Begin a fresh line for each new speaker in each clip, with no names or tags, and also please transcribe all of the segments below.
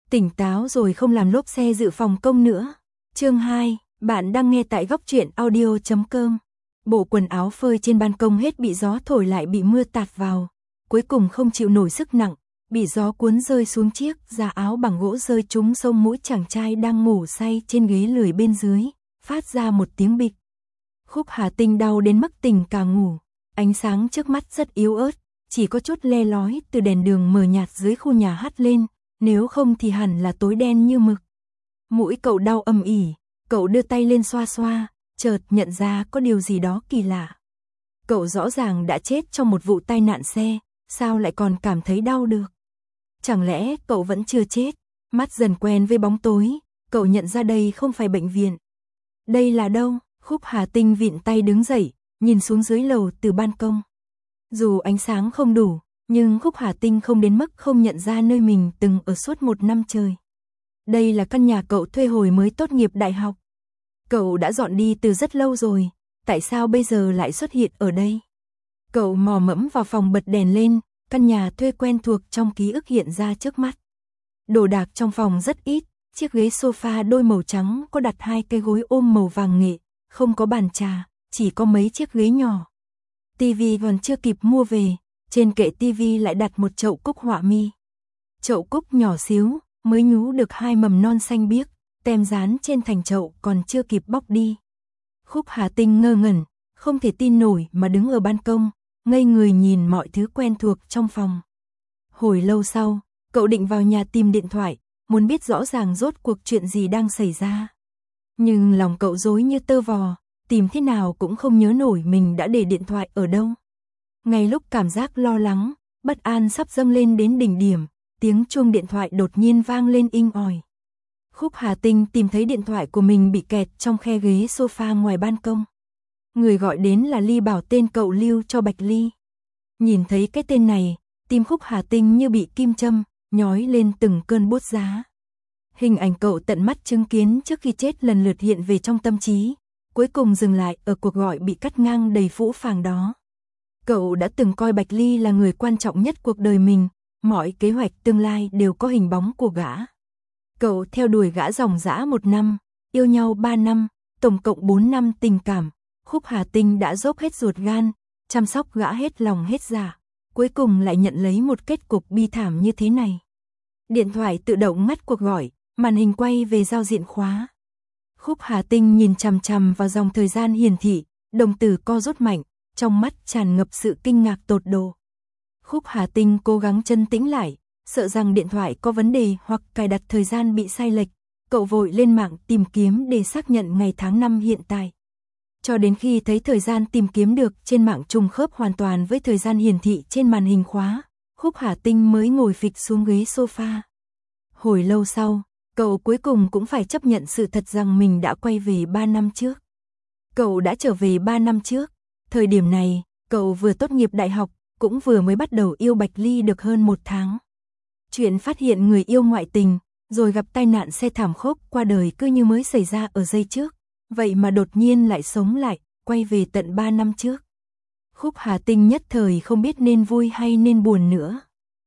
Tỉnh táo rồi không làm lốp xe dự phòng công nữa. Chương 2, bạn đang nghe tại góc truyện audio.com. Bộ quần áo phơi trên ban công hết bị gió thổi lại bị mưa tạt vào. Cuối cùng không chịu nổi sức nặng, bị gió cuốn rơi xuống chiếc da áo bằng gỗ rơi trúng sông mũi chàng trai đang ngủ say trên ghế lười bên dưới, phát ra một tiếng bịch. Khúc Hà Tinh đau đến mất tỉnh cả ngủ, ánh sáng trước mắt rất yếu ớt, chỉ có chút le lói từ đèn đường mờ nhạt dưới khu nhà hắt lên, nếu không thì hẳn là tối đen như mực. Mũi cậu đau âm ỉ, cậu đưa tay lên xoa xoa, chợt nhận ra có điều gì đó kỳ lạ. Cậu rõ ràng đã chết trong một vụ tai nạn xe, sao lại còn cảm thấy đau được? Chẳng lẽ cậu vẫn chưa chết? Mắt dần quen với bóng tối, cậu nhận ra đây không phải bệnh viện. Đây là đâu? Khúc Hà Tinh vịn tay đứng dậy, nhìn xuống dưới lầu từ ban công. Dù ánh sáng không đủ, nhưng Khúc Hà Tinh không đến mức không nhận ra nơi mình từng ở suốt 1 năm trời. Đây là căn nhà cậu thuê hồi mới tốt nghiệp đại học. Cậu đã dọn đi từ rất lâu rồi, tại sao bây giờ lại xuất hiện ở đây? Cậu mò mẫm vào phòng bật đèn lên, căn nhà thuê quen thuộc trong ký ức hiện ra trước mắt. Đồ đạc trong phòng rất ít, chiếc ghế sofa đôi màu trắng có đặt 2 cái gối ôm màu vàng nghệ, không có bàn trà, chỉ có mấy chiếc ghế nhỏ. Tivi còn chưa kịp mua về, trên kệ tivi lại đặt một chậu cúc họa mi. Chậu cúc nhỏ xíu, mới nhú được 2 mầm non xanh biếc, tem dán trên thành chậu còn chưa kịp bóc đi. Khúc Hà Tinh ngơ ngẩn, không thể tin nổi mà đứng ở ban công, ngây người nhìn mọi thứ quen thuộc trong phòng. Hồi lâu sau, cậu định vào nhà tìm điện thoại, muốn biết rõ ràng rốt cuộc chuyện gì đang xảy ra. Nhưng lòng cậu rối như tơ vò, tìm thế nào cũng không nhớ nổi mình đã để điện thoại ở đâu. Ngay lúc cảm giác lo lắng, bất an sắp dâng lên đến đỉnh điểm, tiếng chuông điện thoại đột nhiên vang lên inh ỏi. Khúc Hà Tinh tìm thấy điện thoại của mình bị kẹt trong khe ghế sofa ngoài ban công. Người gọi đến là Ly Bảo, tên cậu lưu cho Bạch Ly. Nhìn thấy cái tên này, tim Khúc Hà Tinh như bị kim châm, nhói lên từng cơn buốt giá. Hình ảnh cậu tận mắt chứng kiến trước khi chết lần lượt hiện về trong tâm trí, cuối cùng dừng lại ở cuộc gọi bị cắt ngang đầy phũ phàng đó. Cậu đã từng coi Bạch Ly là người quan trọng nhất cuộc đời mình, mọi kế hoạch tương lai đều có hình bóng của gã. Cậu theo đuổi gã dòng dã 1 năm, yêu nhau 3 năm, tổng cộng 4 năm tình cảm. Khúc Hà Tinh đã dốc hết ruột gan, chăm sóc gã hết lòng hết dạ, cuối cùng lại nhận lấy một kết cục bi thảm như thế này. Điện thoại tự động ngắt cuộc gọi, màn hình quay về giao diện khóa. Khúc Hà Tinh nhìn chằm chằm vào dòng thời gian hiển thị, đồng tử co rút mạnh, trong mắt tràn ngập sự kinh ngạc tột độ. Khúc Hà Tinh cố gắng trấn tĩnh lại, sợ rằng điện thoại có vấn đề hoặc cài đặt thời gian bị sai lệch, cậu vội lên mạng tìm kiếm để xác nhận ngày tháng năm hiện tại. Cho đến khi thấy thời gian tìm kiếm được trên mạng trùng khớp hoàn toàn với thời gian hiển thị trên màn hình khóa, Khúc Hà Tinh mới ngồi phịch xuống ghế sofa. Hồi lâu sau, cậu cuối cùng cũng phải chấp nhận sự thật rằng mình đã quay về 3 năm trước. Cậu đã trở về 3 năm trước, thời điểm này, cậu vừa tốt nghiệp đại học, cũng vừa mới bắt đầu yêu Bạch Ly được hơn 1 tháng. Chuyện phát hiện người yêu ngoại tình, rồi gặp tai nạn xe thảm khốc qua đời cứ như mới xảy ra ở giây trước, vậy mà đột nhiên lại sống lại, quay về tận 3 năm trước. Khúc Hà Tinh nhất thời không biết nên vui hay nên buồn nữa.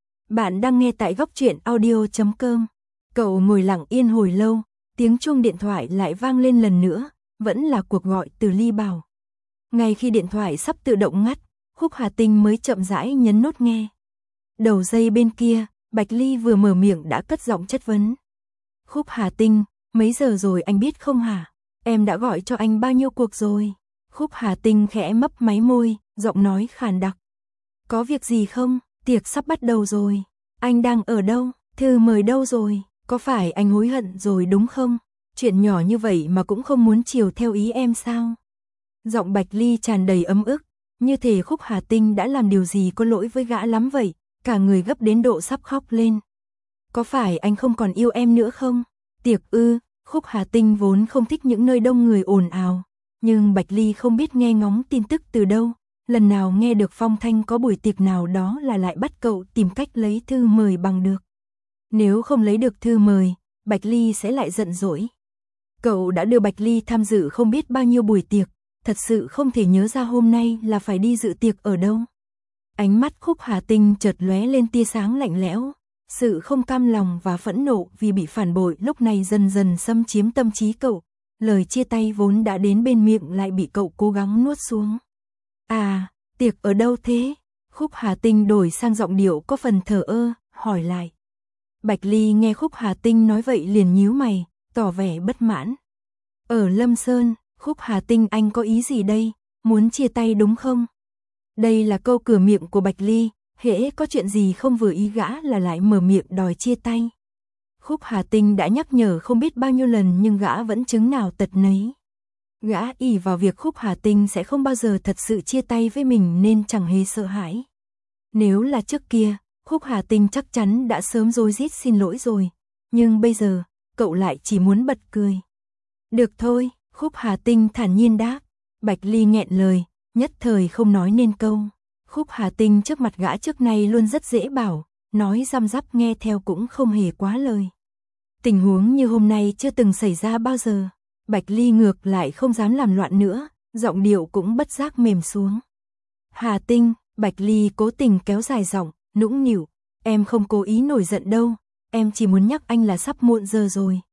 Bạn đang nghe tại góc truyện audio.com. Cậu ngồi lặng yên hồi lâu, tiếng chuông điện thoại lại vang lên lần nữa, vẫn là cuộc gọi từ Ly Bảo. Ngay khi điện thoại sắp tự động ngắt, Khúc Hà Tinh mới chậm rãi nhấn nút nghe. Đầu dây bên kia, Bạch Ly vừa mở miệng đã cất giọng chất vấn. Khúc Hà Tinh, mấy giờ rồi anh biết không hả? Em đã gọi cho anh bao nhiêu cuộc rồi? Khúc Hà Tinh khẽ mấp máy môi, giọng nói khàn đặc. Có việc gì không? Tiệc sắp bắt đầu rồi. Anh đang ở đâu? Thư mời đâu rồi? Có phải anh hối hận rồi đúng không? Chuyện nhỏ như vậy mà cũng không muốn chiều theo ý em sao? Giọng Bạch Ly tràn đầy ấm ức, như thể Khúc Hà Tinh đã làm điều gì có lỗi với gã lắm vậy, cả người gấp đến độ sắp khóc lên. Có phải anh không còn yêu em nữa không? Tiệc ư? Khúc Hà Tinh vốn không thích những nơi đông người ồn ào, nhưng Bạch Ly không biết nghe ngóng tin tức từ đâu, lần nào nghe được phong thanh có buổi tiệc nào đó là lại bắt cậu tìm cách lấy thư mời bằng được. Nếu không lấy được thư mời, Bạch Ly sẽ lại giận dỗi. Cậu đã đưa Bạch Ly tham dự không biết bao nhiêu buổi tiệc, thật sự không thể nhớ ra hôm nay là phải đi dự tiệc ở đâu. Ánh mắt Khúc Hà Tinh chợt lóe lên tia sáng lạnh lẽo, Sự không cam lòng và phẫn nộ vì bị phản bội lúc này dần dần xâm chiếm tâm trí cậu. Lời chia tay vốn đã đến bên miệng lại bị cậu cố gắng nuốt xuống. À, tiệc ở đâu thế? Khúc Hà Tinh đổi sang giọng điệu có phần thờ ơ, hỏi lại. Bạch Ly nghe Khúc Hà Tinh nói vậy liền nhíu mày, tỏ vẻ bất mãn. Ở Lâm Sơn, Khúc Hà Tinh anh có ý gì đây? Muốn chia tay đúng không? Đây là câu cửa miệng của Bạch Ly, hễ có chuyện gì không vừa ý gã là lại mở miệng đòi chia tay. Khúc Hà Tinh đã nhắc nhở không biết bao nhiêu lần nhưng gã vẫn chứng nào tật nấy. Gã ỷ vào việc Khúc Hà Tinh sẽ không bao giờ thật sự chia tay với mình nên chẳng hề sợ hãi. Nếu là trước kia, Khúc Hà Tinh chắc chắn đã sớm rối rít xin lỗi rồi. Nhưng bây giờ, cậu lại chỉ muốn bật cười. Được thôi, Khúc Hà Tinh thản nhiên đáp. Bạch Ly nghẹn lời, nhất thời không nói nên câu. Khúc Hà Tinh trước mặt gã trước nay luôn rất dễ bảo, nói răm rắp nghe theo cũng không hề quá lời. Tình huống như hôm nay chưa từng xảy ra bao giờ. Bạch Ly ngược lại không dám làm loạn nữa, giọng điệu cũng bất giác mềm xuống. Hà Tinh, Bạch Ly cố tình kéo dài giọng, nũng nịu, em không cố ý nổi giận đâu, em chỉ muốn nhắc anh là sắp muộn giờ rồi,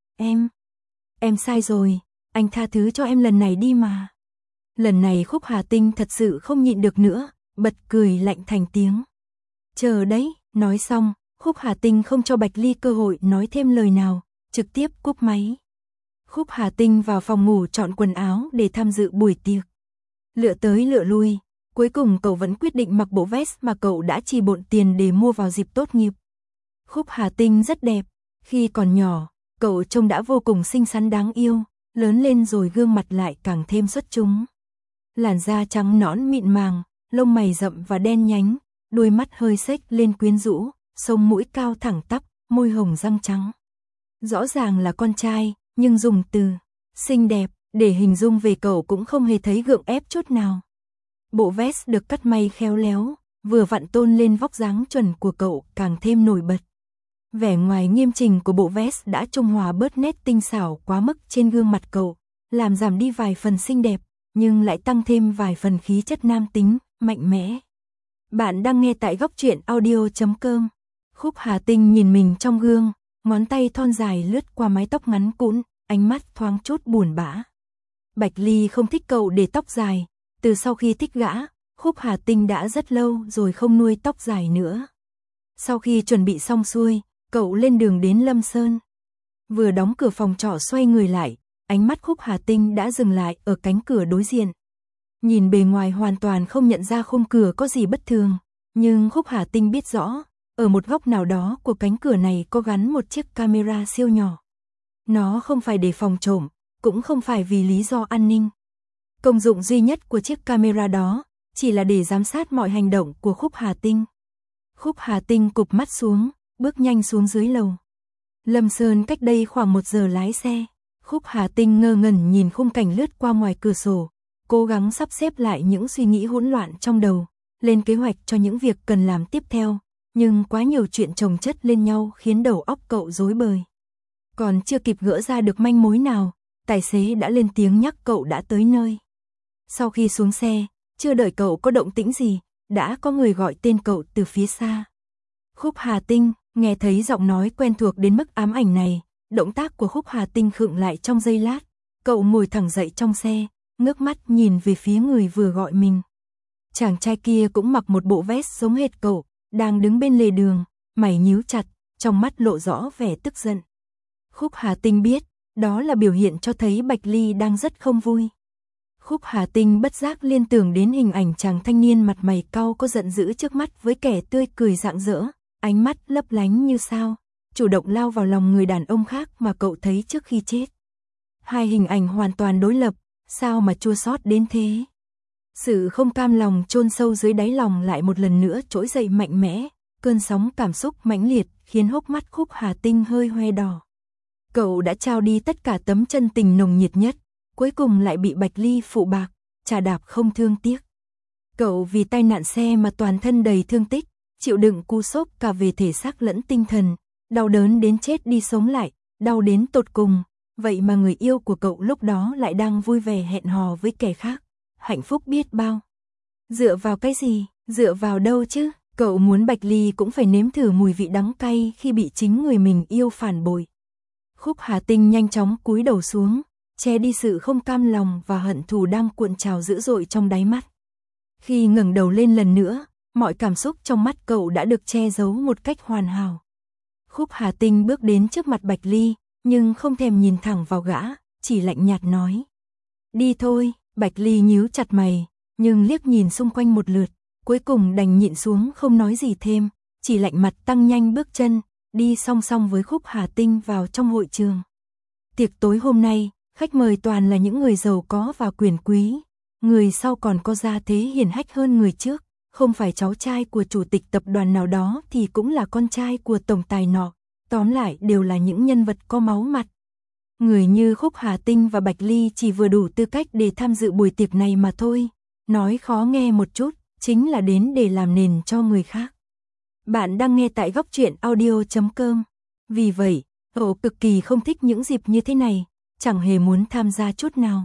em sai rồi, anh tha thứ cho em lần này đi mà. Lần này Khúc Hà Tinh thật sự không nhịn được nữa, bật cười lạnh thành tiếng. Chờ đấy, nói xong, Khúc Hà Tinh không cho Bạch Ly cơ hội nói thêm lời nào, trực tiếp cúp máy. Khúc Hà Tinh vào phòng ngủ chọn quần áo để tham dự buổi tiệc. Lựa tới lựa lui, cuối cùng cậu vẫn quyết định mặc bộ vest mà cậu đã chi bộn tiền để mua vào dịp tốt nghiệp. Khúc Hà Tinh rất đẹp, khi còn nhỏ, cậu trông đã vô cùng xinh xắn đáng yêu, lớn lên rồi gương mặt lại càng thêm xuất chúng. Làn da trắng nõn mịn màng, lông mày rậm và đen nhánh, đôi mắt hơi xếch lên quyến rũ, sống mũi cao thẳng tắp, môi hồng răng trắng. Rõ ràng là con trai, nhưng dùng từ xinh đẹp để hình dung về cậu cũng không hề thấy gượng ép chút nào. Bộ vest được cắt may khéo léo, vừa vặn tôn lên vóc dáng chuẩn của cậu càng thêm nổi bật. Vẻ ngoài nghiêm chỉnh của bộ vest đã trung hòa bớt nét tinh xảo quá mức trên gương mặt cậu, làm giảm đi vài phần xinh đẹp, nhưng lại tăng thêm vài phần khí chất nam tính, mạnh mẽ. Bạn đang nghe tại góc truyện audio.com. Khúc Hà Tinh nhìn mình trong gương, ngón tay thon dài lướt qua mái tóc ngắn cũn, ánh mắt thoáng chút buồn bã. Bạch Ly không thích cậu để tóc dài, từ sau khi thích gã, Khúc Hà Tinh đã rất lâu rồi không nuôi tóc dài nữa. Sau khi chuẩn bị xong xuôi, cậu lên đường đến Lâm Sơn. Vừa đóng cửa phòng trọ xoay người lại, ánh mắt Khúc Hà Tinh đã dừng lại ở cánh cửa đối diện. Nhìn bề ngoài hoàn toàn không nhận ra khung cửa có gì bất thường, nhưng Khúc Hà Tinh biết rõ, ở một góc nào đó của cánh cửa này có gắn một chiếc camera siêu nhỏ. Nó không phải để phòng trộm, cũng không phải vì lý do an ninh. Công dụng duy nhất của chiếc camera đó chỉ là để giám sát mọi hành động của Khúc Hà Tinh. Khúc Hà Tinh cụp mắt xuống, bước nhanh xuống dưới lầu. Lâm Sơn cách đây khoảng 1 giờ lái xe. Khúc Hà Tinh ngơ ngẩn nhìn khung cảnh lướt qua ngoài cửa sổ, cố gắng sắp xếp lại những suy nghĩ hỗn loạn trong đầu, lên kế hoạch cho những việc cần làm tiếp theo, nhưng quá nhiều chuyện chồng chất lên nhau khiến đầu óc cậu rối bời. Còn chưa kịp gỡ ra được manh mối nào, tài xế đã lên tiếng nhắc cậu đã tới nơi. Sau khi xuống xe, chưa đợi cậu có động tĩnh gì, đã có người gọi tên cậu từ phía xa. Khúc Hà Tinh, nghe thấy giọng nói quen thuộc đến mức ám ảnh này, động tác của Khúc Hà Tinh khựng lại trong giây lát, cậu ngồi thẳng dậy trong xe, ngước mắt nhìn về phía người vừa gọi mình. Chàng trai kia cũng mặc một bộ vest giống hệt cậu, đang đứng bên lề đường, mày nhíu chặt, trong mắt lộ rõ vẻ tức giận. Khúc Hà Tinh biết, đó là biểu hiện cho thấy Bạch Ly đang rất không vui. Khúc Hà Tinh bất giác liên tưởng đến hình ảnh chàng thanh niên mặt mày cau có giận dữ trước mắt với kẻ tươi cười rạng rỡ, ánh mắt lấp lánh như sao, chủ động lao vào lòng người đàn ông khác mà cậu thấy trước khi chết. Hai hình ảnh hoàn toàn đối lập, sao mà chua xót đến thế? Sự không cam lòng chôn sâu dưới đáy lòng lại một lần nữa trỗi dậy mạnh mẽ, cơn sóng cảm xúc mãnh liệt khiến hốc mắt Khúc Hà Tinh hơi hoe đỏ. Cậu đã trao đi tất cả tấm chân tình nồng nhiệt nhất, cuối cùng lại bị Bạch Ly phụ bạc, trà đạp không thương tiếc. Cậu vì tai nạn xe mà toàn thân đầy thương tích, chịu đựng cú sốc cả về thể xác lẫn tinh thần, đau đớn đến chết đi sống lại, đau đến tột cùng, vậy mà người yêu của cậu lúc đó lại đang vui vẻ hẹn hò với kẻ khác, hạnh phúc biết bao. Dựa vào cái gì, dựa vào đâu chứ, Cậu muốn Bạch Ly cũng phải nếm thử mùi vị đắng cay khi bị chính người mình yêu phản bội. Khúc Hà Tinh nhanh chóng cúi đầu xuống, che đi sự không cam lòng và hận thù đang cuộn trào dữ dội trong đáy mắt. Khi ngẩng đầu lên lần nữa, mọi cảm xúc trong mắt cậu đã được che giấu một cách hoàn hảo. Khúc Hà Tinh bước đến trước mặt Bạch Ly, nhưng không thèm nhìn thẳng vào gã, chỉ lạnh nhạt nói. Đi thôi. Bạch Ly nhíu chặt mày, nhưng liếc nhìn xung quanh một lượt, cuối cùng đành nhịn xuống không nói gì thêm, chỉ lạnh mặt tăng nhanh bước chân, đi song song với Khúc Hà Tinh vào trong hội trường. Tiệc tối hôm nay, khách mời toàn là những người giàu có và quyền quý, người sau còn có gia thế hiển hách hơn người trước, không phải cháu trai của chủ tịch tập đoàn nào đó thì cũng là con trai của tổng tài nọ, tóm lại đều là những nhân vật có máu mặt. Người như Khúc Hà Tinh và Bạch Ly chỉ vừa đủ tư cách để tham dự buổi tiệc này mà thôi, nói khó nghe một chút, chính là đến để làm nền cho người khác. Bạn đang nghe tại Góc Truyện Audio.com. Vì vậy, cậu cực kỳ không thích những dịp như thế này, chẳng hề muốn tham gia chút nào.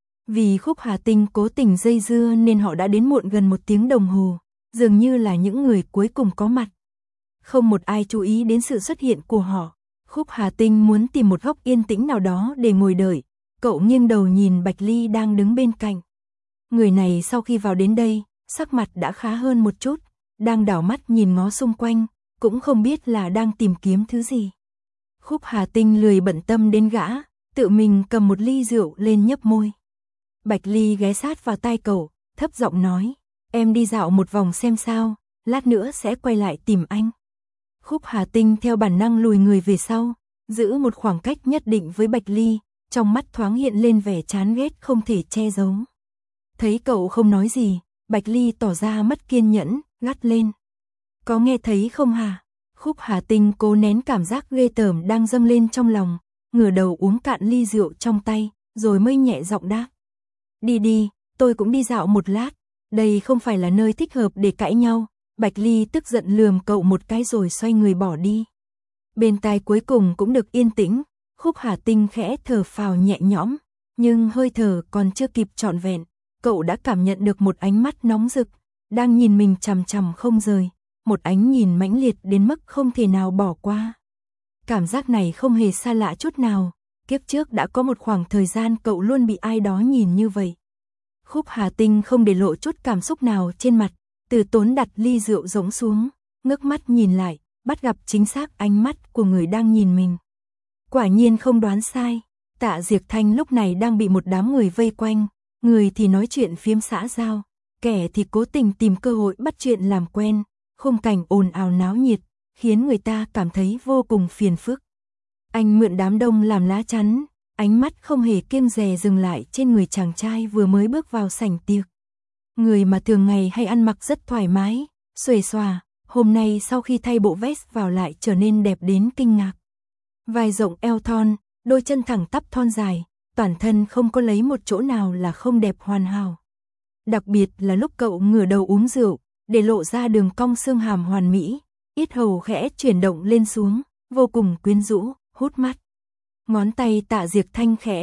Vì Khúc Hà Tinh cố tình dây dưa nên họ đã đến muộn gần 1 tiếng đồng hồ, dường như là những người cuối cùng có mặt. Không một ai chú ý đến sự xuất hiện của họ. Khúc Hà Tinh muốn tìm một góc yên tĩnh nào đó để ngồi đợi, cậu nghiêng đầu nhìn Bạch Ly đang đứng bên cạnh. Người này sau khi vào đến đây, sắc mặt đã khá hơn một chút, đang đảo mắt nhìn ngó xung quanh, cũng không biết là đang tìm kiếm thứ gì. Khúc Hà Tinh lười bận tâm đến gã, tự mình cầm một ly rượu lên nhấp môi. Bạch Ly ghé sát vào tai cậu, thấp giọng nói, em đi dạo một vòng xem sao, lát nữa sẽ quay lại tìm anh. Khúc Hà Tinh theo bản năng lùi người về sau, giữ một khoảng cách nhất định với Bạch Ly, trong mắt thoáng hiện lên vẻ chán ghét không thể che giấu. Thấy cậu không nói gì, Bạch Ly tỏ ra mất kiên nhẫn, gắt lên. Có nghe thấy không hả? Khúc Hà Tinh cố nén cảm giác ghê tởm đang dâng lên trong lòng, ngửa đầu uống cạn ly rượu trong tay, rồi mới nhẹ giọng đáp. Đi đi, tôi cũng đi dạo một lát, đây không phải là nơi thích hợp để cãi nhau. Bạch Ly tức giận lườm cậu một cái rồi xoay người bỏ đi. Bên tai cuối cùng cũng được yên tĩnh, Khúc Hà Tinh khẽ thở phào nhẹ nhõm, nhưng hơi thở còn chưa kịp trọn vẹn, cậu đã cảm nhận được một ánh mắt nóng rực, đang nhìn mình chằm chằm không rời, một ánh nhìn mãnh liệt đến mức không thể nào bỏ qua. Cảm giác này không hề xa lạ chút nào, kiếp trước đã có một khoảng thời gian cậu luôn bị ai đó nhìn như vậy. Khúc Hà Tinh không để lộ chút cảm xúc nào trên mặt, từ tốn đặt ly rượu rỗng xuống, ngước mắt nhìn lại, bắt gặp chính xác ánh mắt của người đang nhìn mình. Quả nhiên không đoán sai, Tạ Diệc Thanh lúc này đang bị một đám người vây quanh, người thì nói chuyện phiếm xã giao, kẻ thì cố tình tìm cơ hội bắt chuyện làm quen, khung cảnh ồn ào náo nhiệt, khiến người ta cảm thấy vô cùng phiền phức. Anh mượn đám đông làm lá chắn, ánh mắt không hề kiêng dè dừng lại trên người chàng trai vừa mới bước vào sảnh tiệc. Người mà thường ngày hay ăn mặc rất thoải mái, xuề xòa, hôm nay sau khi thay bộ vest vào lại trở nên đẹp đến kinh ngạc. Vai rộng eo thon, đôi chân thẳng tắp thon dài, toàn thân không có lấy một chỗ nào là không đẹp hoàn hảo. Đặc biệt là lúc cậu ngửa đầu uống rượu, để lộ ra đường cong xương hàm hoàn mỹ, yết hầu khẽ chuyển động lên xuống, vô cùng quyến rũ, hút mắt. Ngón tay Tạ Diệc Thanh khẽ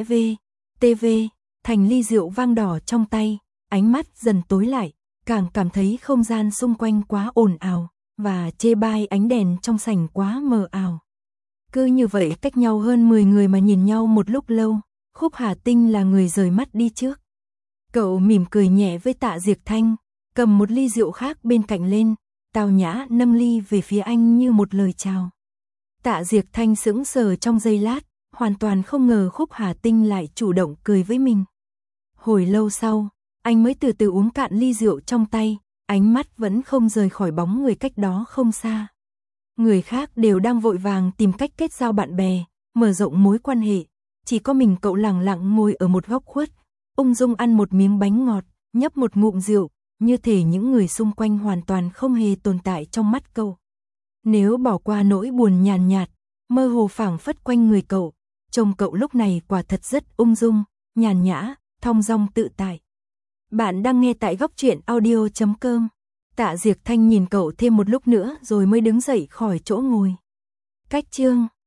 thành ly rượu vang đỏ trong tay, ánh mắt dần tối lại, càng cảm thấy không gian xung quanh quá ồn ào, và chê bai ánh đèn trong sảnh quá mờ ảo. Cứ như vậy cách nhau hơn 10 người mà nhìn nhau một lúc lâu, Khúc Hà Tinh là người rời mắt đi trước. Cậu mỉm cười nhẹ với Tạ Diệc Thanh, cầm một ly rượu khác bên cạnh lên, tao nhã nâng ly về phía anh như một lời chào. Tạ Diệc Thanh sững sờ trong giây lát, hoàn toàn không ngờ Khúc Hà Tinh lại chủ động cười với mình. Hồi lâu sau, anh mới từ từ uống cạn ly rượu trong tay, ánh mắt vẫn không rời khỏi bóng người cách đó không xa. Người khác đều đang vội vàng tìm cách kết giao bạn bè, mở rộng mối quan hệ, chỉ có mình cậu lặng lặng ngồi ở một góc khuất, ung dung ăn một miếng bánh ngọt, nhấp một ngụm rượu, như thể những người xung quanh hoàn toàn không hề tồn tại trong mắt cậu. Nếu bỏ qua nỗi buồn nhàn nhạt, mơ hồ phảng phất quanh người cậu, trông cậu lúc này quả thật rất ung dung, nhàn nhã, thong dong tự tại. Bạn đang nghe tại Góc Truyện Audio.com. Tạ Diệc Thanh nhìn cậu thêm một lúc nữa rồi mới đứng dậy khỏi chỗ ngồi. Cách chương